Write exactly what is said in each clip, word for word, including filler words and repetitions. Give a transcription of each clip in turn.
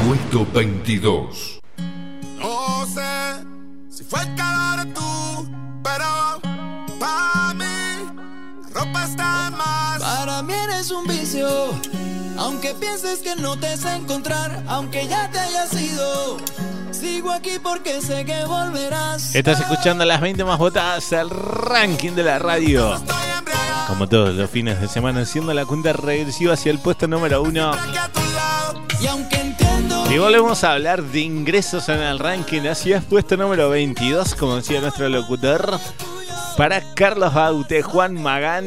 Puesto veintidós. No sé si fue el calor de tú, pero para mí la ropa está más. Para mí eres un vicio, aunque pienses que no te sé encontrar, aunque ya te hayas ido. Sigo aquí porque sé que volverás. Estás escuchando las veinte más votadas, el ranking de la radio. Como todos los fines de semana, haciendo la cuenta regresiva hacia el puesto número uno. Y aunque entiendo. Y volvemos a hablar de ingresos en el ranking hacia el puesto número veintidós, como decía nuestro locutor. Para Carlos Baute, Juan Magán.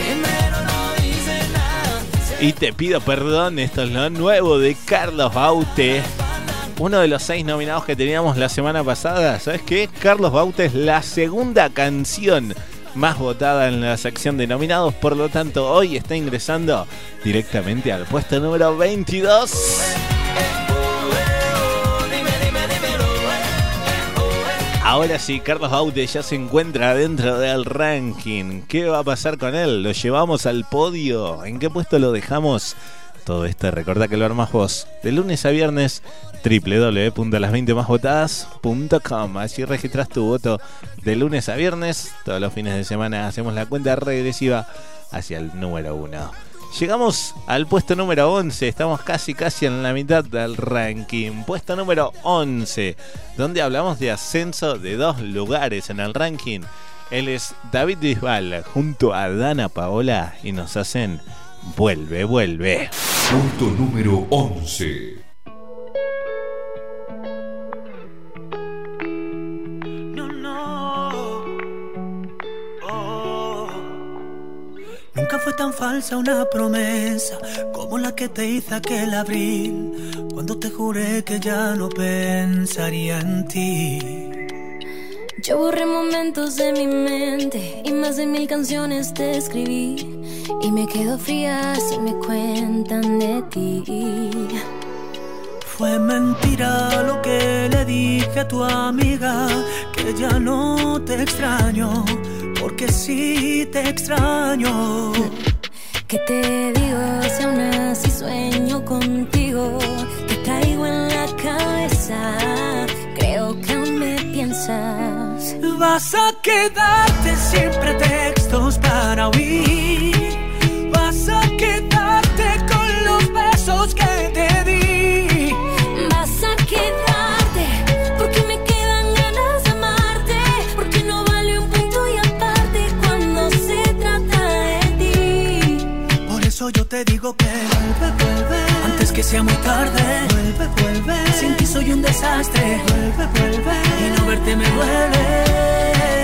Y te pido perdón, esto es lo nuevo de Carlos Baute. Uno de los seis nominados que teníamos la semana pasada. ¿Sabes qué? Carlos Baute es la segunda canción más votada en la sección de nominados. Por lo tanto, hoy está ingresando directamente al puesto número veintidós. Ahora sí, Carlos Baute ya se encuentra dentro del ranking. ¿Qué va a pasar con él? ¿Lo llevamos al podio? ¿En qué puesto lo dejamos? Todo esto, recordá que lo armás vos de lunes a viernes, doble u doble u doble u punto las veinte más votadas punto com. Así registras tu voto de lunes a viernes. Todos los fines de semana hacemos la cuenta regresiva hacia el número uno. Llegamos al puesto número once. Estamos casi casi en la mitad del ranking. Puesto número once, donde hablamos de ascenso de dos lugares en el ranking. Él es David Bisbal junto a Dana Paola y nos hacen Vuelve, Vuelve. Punto número once. Nunca fue tan falsa una promesa como la que te hice aquel abril, cuando te juré que ya no pensaría en ti. Yo borré momentos de mi mente y más de mil canciones te escribí, y me quedo fría si me cuentan de ti. Fue mentira lo que le dije a tu amiga, que ya no te extraño, porque sí te extraño. ¿Qué te digo si aún así sueño contigo? Te traigo en la cabeza, creo que aún me piensas. Vas a quedarte sin pretextos para huir, vas a quedarte con los besos que te di, vas a quedarte porque me quedan ganas de amarte, porque no vale un punto y aparte cuando se trata de ti. Por eso yo te digo que vuelve, vuelve, antes que sea muy tarde. Vuelve, vuelve, sin ti soy un desastre. Vuelve, vuelve, y no verte me duele.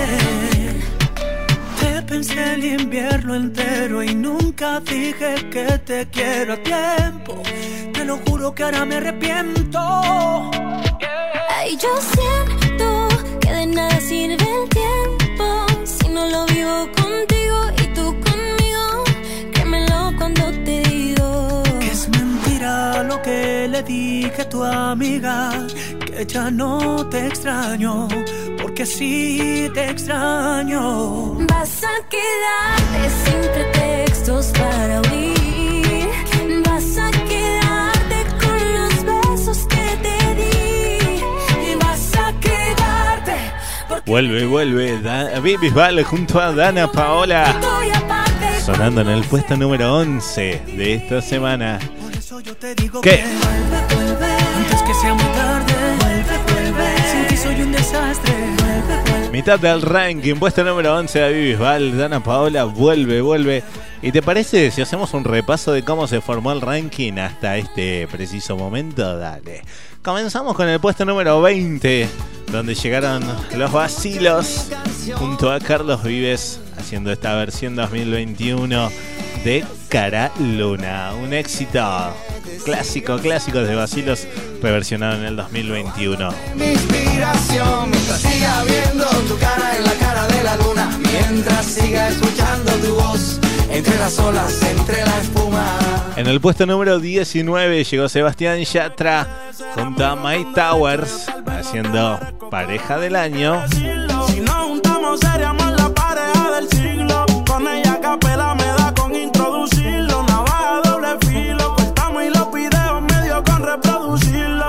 Te pensé el invierno entero y nunca dije que te quiero a tiempo. Te lo juro que ahora me arrepiento. Ay, yo siento que de nada sirve el tiempo si no lo vivo contigo y tú conmigo. Créemelo cuando te digo que es mentira lo que le dije a tu amiga, que ya no te extraño, porque sí te extraño. Vas a quedarte sin pretextos para huir, vas a quedarte con los besos que te di, y vas a quedarte porque Vuelve, vuelve, David Bisbal junto a Dana Paola, sonando en el puesto número once de esta semana. ¿Qué? Vuelve, vuelve, antes que sea muy tarde. Vuelve, vuelve, sin ti soy un desastre. Vuelve, vuelve. Mitad del ranking, puesto número once, David Bisbal, Dana Paola, Vuelve, Vuelve. ¿Y te parece si hacemos un repaso de cómo se formó el ranking hasta este preciso momento? Dale. Comenzamos con el puesto número veinte, donde llegaron Los Vacilos junto a Carlos Vives haciendo esta versión dos mil veintiuno de Cara Luna. Un éxito clásico, clásico de Vacilos, reversionado en el dos mil veintiuno. Mi inspiración, mientras siga viendo tu cara en la cara de la luna, mientras siga escuchando tu voz entre las olas, entre la espuma. En el puesto número diecinueve llegó Sebastián Yatra junto a Mike Towers haciendo Pareja del Año. Si nos juntamos seríamos la pareja del siglo. Con ella capela me da con introducirlo. Navaja doble filo, cortamos y los videos medio con reproducirlo.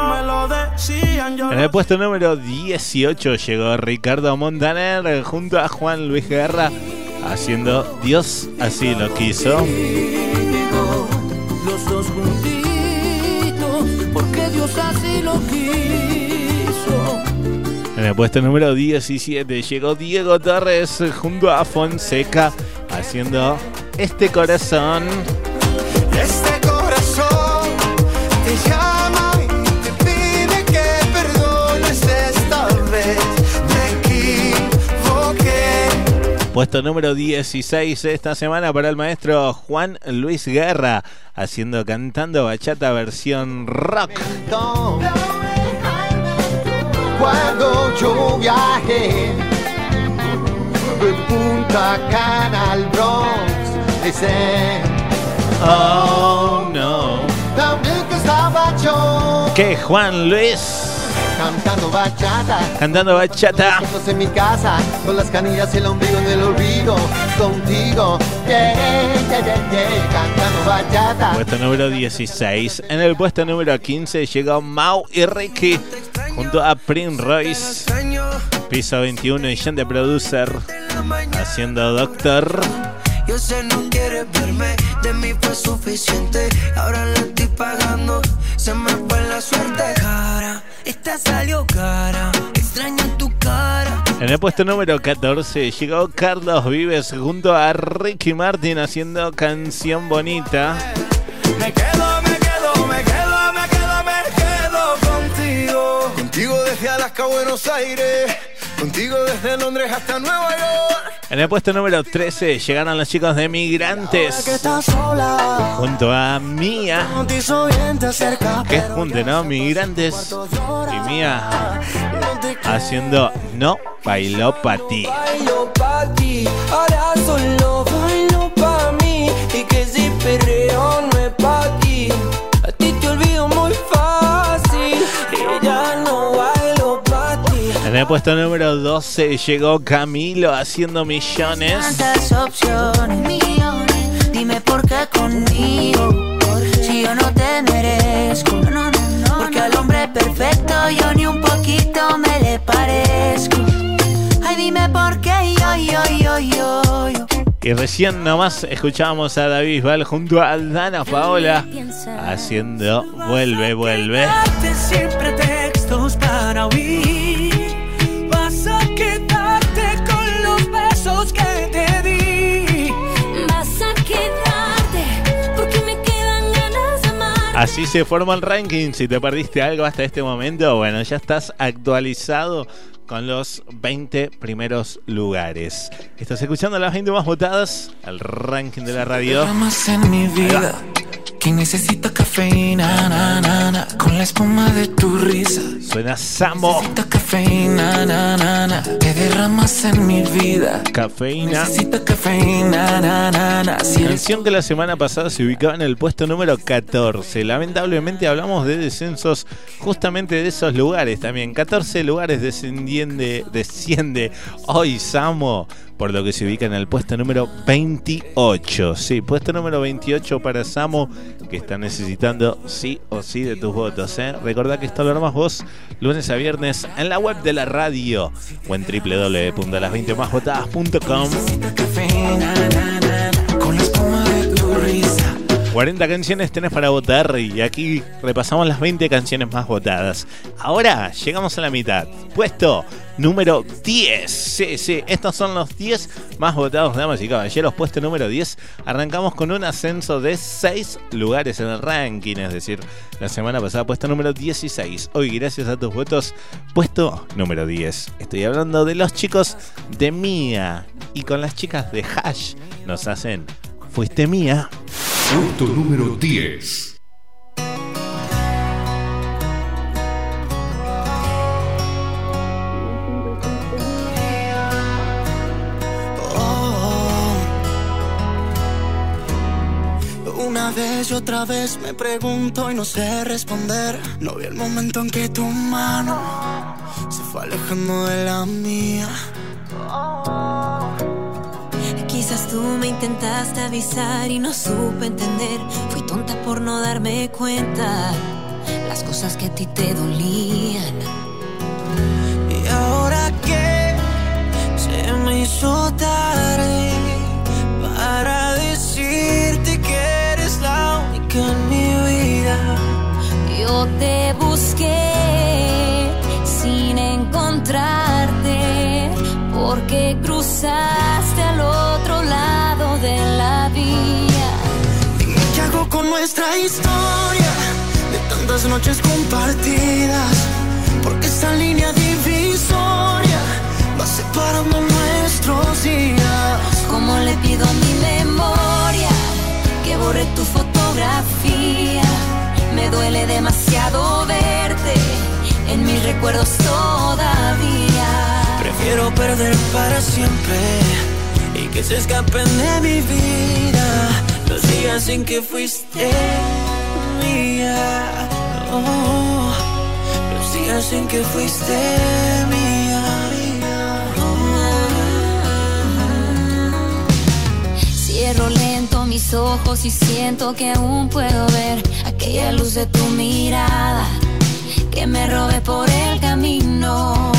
yo En el puesto número dieciocho llegó Ricardo Montaner junto a Juan Luis Guerra haciendo Dios así lo quiso. Los dos juntitos, porque Dios así lo quiso. En el puesto número diecisiete llegó Diego Torres junto a Fonseca haciendo Este Corazón. Este corazón te llama y te pide que perdones esta vez. Me equivoqué. Puesto número dieciséis esta semana para el maestro Juan Luis Guerra haciendo Cantando Bachata versión rock. Cuando yo viajé de Punta Cana al Bronx, ese Oh no. también que estaba yo ¿Qué, Juan Luis? cantando bachata, Cantando bachata. fotos en mi casa, con las canillas y el ombligo en el olvido, contigo, yeah, yeah, yeah, yeah, cantando bachata. Puesto número dieciséis. En el puesto número quince llegó Mau y Ricky junto a Prince Royce. Piso veintiuno y Jean de Producer haciendo Doctor. Yo sé no quieres verme, de mí fue suficiente. Ahora la estoy pagando, se me fue la suerte. Cara, esta salió cara, extraño tu cara. En el puesto número catorce llegó Carlos Vives junto a Ricky Martin haciendo Canción Bonita. Me quedo, me quedo, me quedo, me quedo, me quedo contigo. Contigo desde Alaska a Buenos Aires. Contigo desde Londres hasta Nueva York. En el puesto número trece llegaron los chicos de Migrantes Que estás sola, junto a Mía. no te hizo bien, te acercas. Que junte, ¿no? Migrantes y Mía haciendo No Bailó Pa' Ti. Bailo pa' ti, ahora solo bailo pa' mí. Y que si perreo no es pa' ti, a ti te olvido muy fácil. Y ya no bailo pa' ti. En el puesto número doce llegó Camilo haciendo Millones. Tantas opciones, millones. Dime por qué conmigo. Si yo no te merezco. No, no, no, porque al hombre perfecto yo ni un poquito me le parezco. Ay, dime por qué yo, yo, yo, yo, yo. Y recién nomás escuchábamos a David Bisbal junto a Dana Paola haciendo Vuelve, Vuelve. Darte siempre textos para huir. Vas a quedarte con los besos que te di. Vas a quedarte porque me quedan ganas de amar. Así se forma el ranking. Si te perdiste algo hasta este momento, bueno, ya estás actualizado con los veinte primeros lugares. Estás escuchando las veinte más votadas, el ranking de la radio. Más en mi vida que necesita cafeína, na, na, na, con la espuma de tu risa. Suena Samo. Necesita cafeína, na, na, na, te derramas en mi vida. Cafeína. Necesita cafeína, na, na, na. Si eres Canción que la semana pasada se ubicaba en el puesto número catorce. Lamentablemente hablamos de descensos justamente de esos lugares también. catorce lugares desciende, desciende hoy Samo, por lo que se ubica en el puesto número veintiocho. Sí, puesto número veintiocho para Samo, que está necesitando sí o sí de tus votos, ¿eh? Recordá que esto lo armas vos lunes a viernes en la web de la radio o en doble u doble u doble u punto las veinte más votadas punto com. necesita cafeína, na, na, na, con la espuma de tu risa. cuarenta canciones tenés para votar y aquí repasamos las veinte canciones más votadas. Ahora llegamos a la mitad. Puesto número diez. Sí, sí, estos son los diez más votados, damas y caballeros. Puesto número diez. Arrancamos con un ascenso de seis lugares en el ranking. Es decir, la semana pasada puesto número dieciséis. Hoy, gracias a tus votos, puesto número diez. Estoy hablando de los chicos de Mía. Y con las chicas de Hash nos hacen Fuiste Mía. Puesto número diez. Una vez y otra vez me pregunto y no sé responder. No vi el momento en que tu mano se fue alejando de la mía. Quizás tú me intentaste avisar y no supe entender. Fui tonta por no darme cuenta. La las cosas que a ti te dolían. Y ahora que se me hizo tarde para decirte que eres la única en mi vida. Yo te busqué sin encontrarte, porque cruzaste al otro lado de la vía. Dime qué hago con nuestra historia de tantas noches compartidas, porque esta línea divisoria va separando nuestros días. Como le pido a mi memoria que borre tu fotografía. Me duele demasiado verte en mis recuerdos todavía. Prefiero perder para siempre y que se escapen de mi vida los días en que fuiste mía. Oh, los días en que fuiste mía. Cierro lento mis ojos y siento que aún puedo ver aquella luz de tu mirada que me robé por el camino.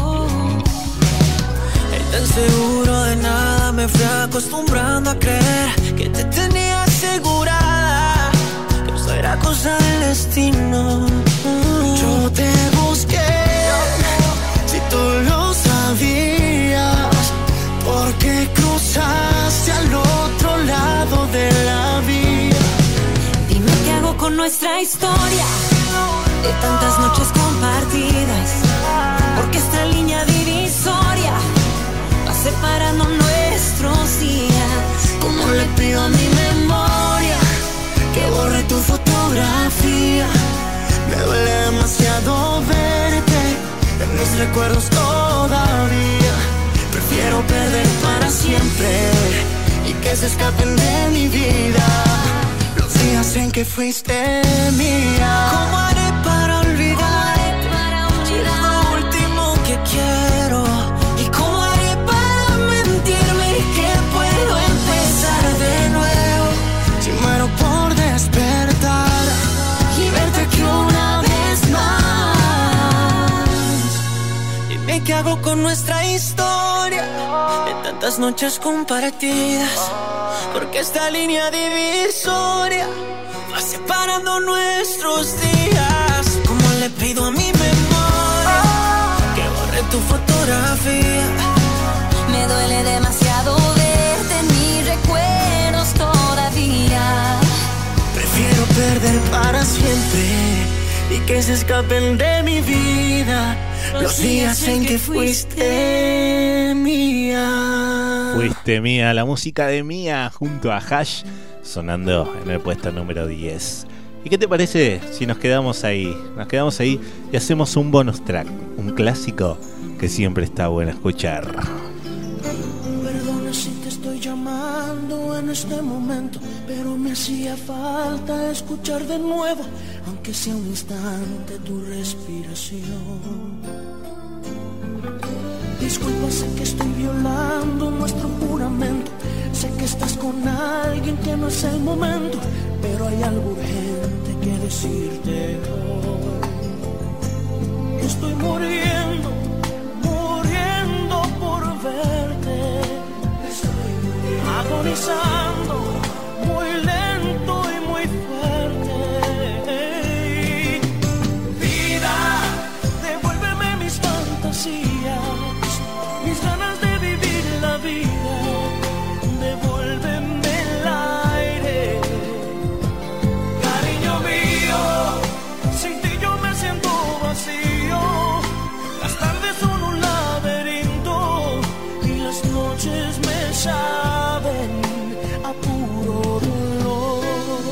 Tan seguro de nada me fui acostumbrando a creer que te tenía asegurada, que esto era cosa del destino. Yo te busqué, si tú lo sabías, porque cruzaste al otro lado de la vía. Dime qué hago con nuestra historia de tantas noches compartidas, porque esta línea divisoria va separando nuestros días. Como le pido a mi memoria que borre tu fotografía. Me duele demasiado verte en mis recuerdos todavía. Prefiero perder para siempre y que se escapen de mi vida los días en que fuiste mía. ¿Cómo haré para olvidar? Si es lo último que quiero. ¿Y cómo haré para mentirme que puedo empezar de nuevo? Si muero por despertar y verte aquí una vez más. Dime qué hago con nuestra historia de tantas noches compartidas, porque esta línea divisoria va separando nuestros días. Como le pido a mi memoria que borre tu fotografía. Me duele demasiado verte en mis recuerdos todavía. Prefiero perder para siempre y que se escapen de mi vida los días en que fuiste mía. Fuiste Mía, la música de Mía junto a Hash sonando en el puesto número diez. ¿Y qué te parece si nos quedamos ahí? Nos quedamos ahí y hacemos un bonus track, un clásico que siempre está bueno escuchar. Perdona si te estoy llamando en este momento, pero me hacía falta escuchar de nuevo, aunque sea un instante, tu respiración. Disculpa, sé que estoy violando nuestro juramento, sé que estás con alguien que no es el momento, pero hay algo urgente que decirte hoy. Estoy muriendo, muriendo por verte. Estoy agonizando, muy lento y muy fuerte. Vida, devuélveme mis fantasías, mis ganas de vivir la vida. Devuélveme el aire, cariño mío. Sin ti yo me siento vacío. Las tardes son un laberinto y las noches me saben a puro dolor.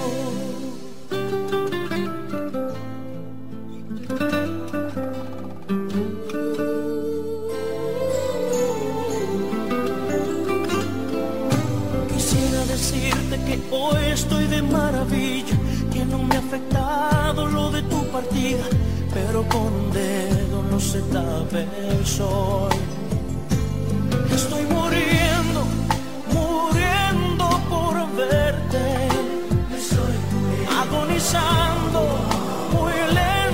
Quisiera decirte que hoy estoy de maravilla, que no me ha afectado lo de tu partida, pero con un dedo no se tapa el sol. Estoy muriendo, muriendo por verte. Estoy agonizando, muy lento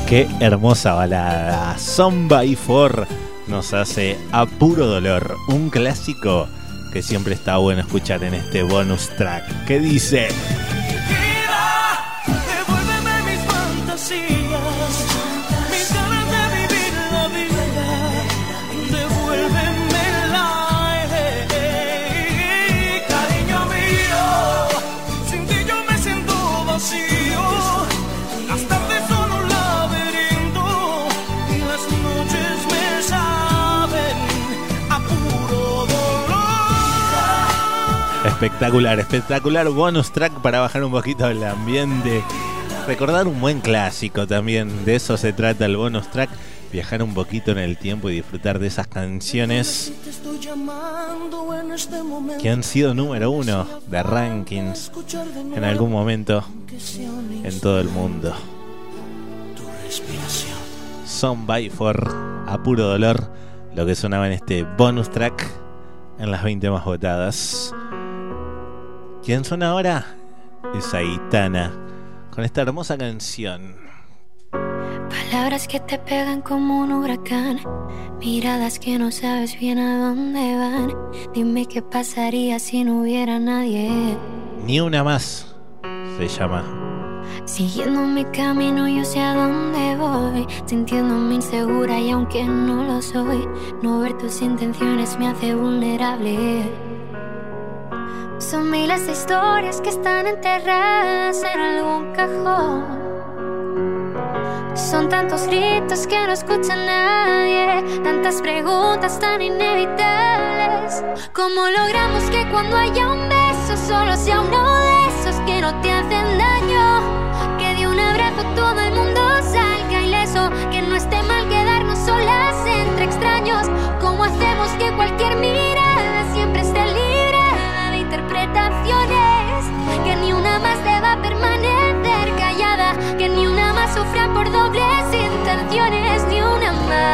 Qué hermosa balada. Son by Four nos hace A Puro Dolor, un clásico que siempre está bueno escuchar en este bonus track. ¿Qué dice? Vida, devuélveme mis fantasías, mis ganas de vivir la vida, devuélvemela, eh, cariño mío, sin ti yo me siento vacío, las tardes son un laberinto y las noches me saben a puro dolor. Espectacular, espectacular bonus track para bajar un poquito el ambiente. Recordar un buen clásico también, de eso se trata el bonus track. Viajar un poquito en el tiempo y disfrutar de esas canciones que han sido número uno de rankings en algún momento en todo el mundo. Son by Four, A Puro Dolor, lo que sonaba en este bonus track en las veinte más votadas. ¿Quién suena ahora? Es Aitana, con esta hermosa canción. Palabras que te pegan como un huracán, miradas que no sabes bien a dónde van. Dime qué pasaría si no hubiera nadie. Ni una más se llama. Siguiendo mi camino yo sé a dónde voy, sintiéndome insegura y aunque no lo soy, no ver tus intenciones me hace vulnerable. Son miles de historias que están enterradas en algún cajón. Son tantos gritos que no escucha nadie, tantas preguntas tan inevitables. ¿Cómo logramos que cuando haya un beso solo sea uno de esos que no te hacen daño? Que de un abrazo todo el mundo salga ileso, que no esté mal quedarnos solas entre extraños. ¿Cómo hacemos que cualquier mirada siempre esté libre de interpretaciones? Que ni una más deba permanecer callada, que ni una más sufra por dobles intenciones, ni una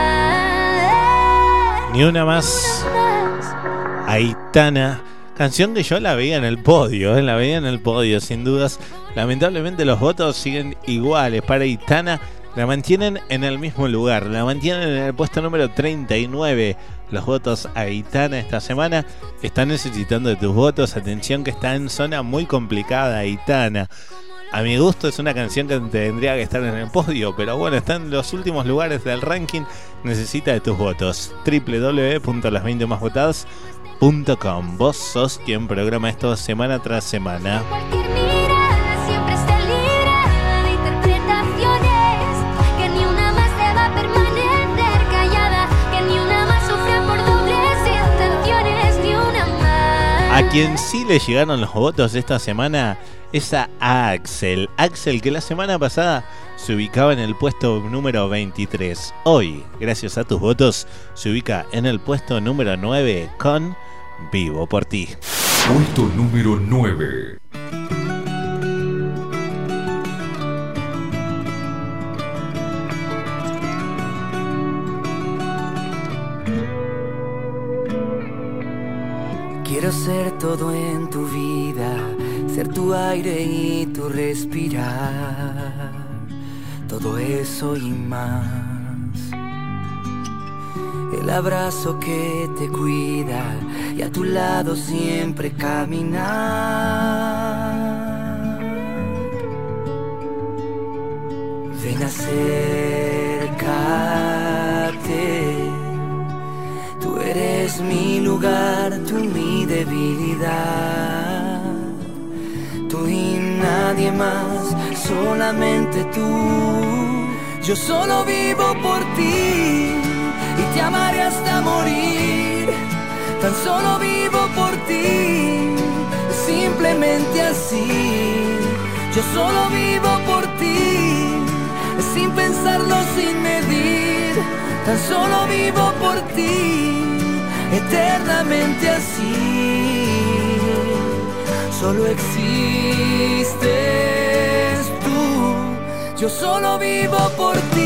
más. Ni una más. Aitana, canción que yo la veía en el podio, ¿eh? la veía en el podio, sin dudas. Lamentablemente los votos siguen iguales para Aitana. La mantienen en el mismo lugar, la mantienen en el puesto número treinta y nueve. Los votos a Aitana esta semana están necesitando de tus votos. Atención que está en zona muy complicada Aitana. A mi gusto es una canción que tendría que estar en el podio, pero bueno, está en los últimos lugares del ranking. Necesita de tus votos. doble u doble u doble u punto las veinte más votadas punto com. Vos sos quien programa esto semana tras semana. Cualquier mirada siempre está libre de interpretaciones, que ni una más deba permanecer callada, que ni una más sufra por dobles intenciones, ni una más. A quien sí le llegaron los votos esta semana es a Axel. Axel, que la semana pasada se ubicaba en el puesto número veintitrés. Hoy, gracias a tus votos, se ubica en el puesto número nueve con Vivo por ti. Puesto número nueve. Quiero ser todo en tu vida, ser tu aire y tu respirar, todo eso y más. El abrazo que te cuida y a tu lado siempre caminar. Ven, acércate. Tú eres mi lugar, tú mi debilidad. Tú y nadie más, solamente tú. Yo solo vivo por ti y te amaré hasta morir. Tan solo vivo por ti, simplemente así. Yo solo vivo por ti, sin pensarlo, sin medir. Tan solo vivo por ti, eternamente así. Solo existes tú, yo solo vivo por ti.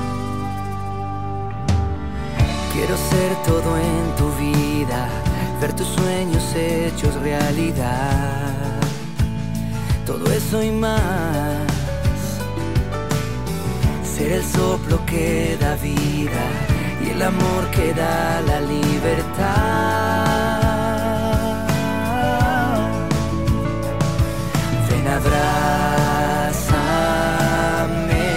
Quiero ser todo en tu vida, ver tus sueños hechos realidad. Todo eso y más. Ser el soplo que da vida y el amor que da la libertad. Ven, abrázame,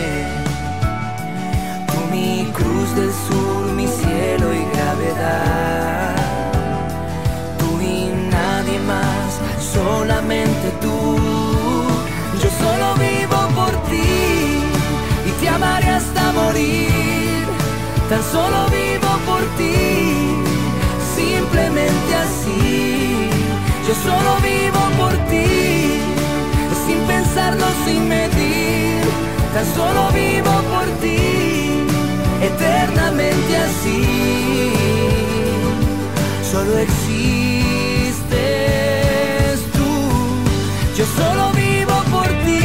tú mi cruz del sur, mi cielo y gravedad. Tú y nadie más, solamente tú. Yo solo vivo por ti y te amaré hasta morir. Tan solo vivo por ti, simplemente así. Yo solo vivo por ti, sin pensarlo, sin medir. Tan solo vivo por ti, eternamente así. Solo existes tú, yo solo vivo por ti.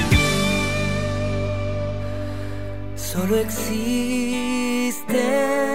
Solo existes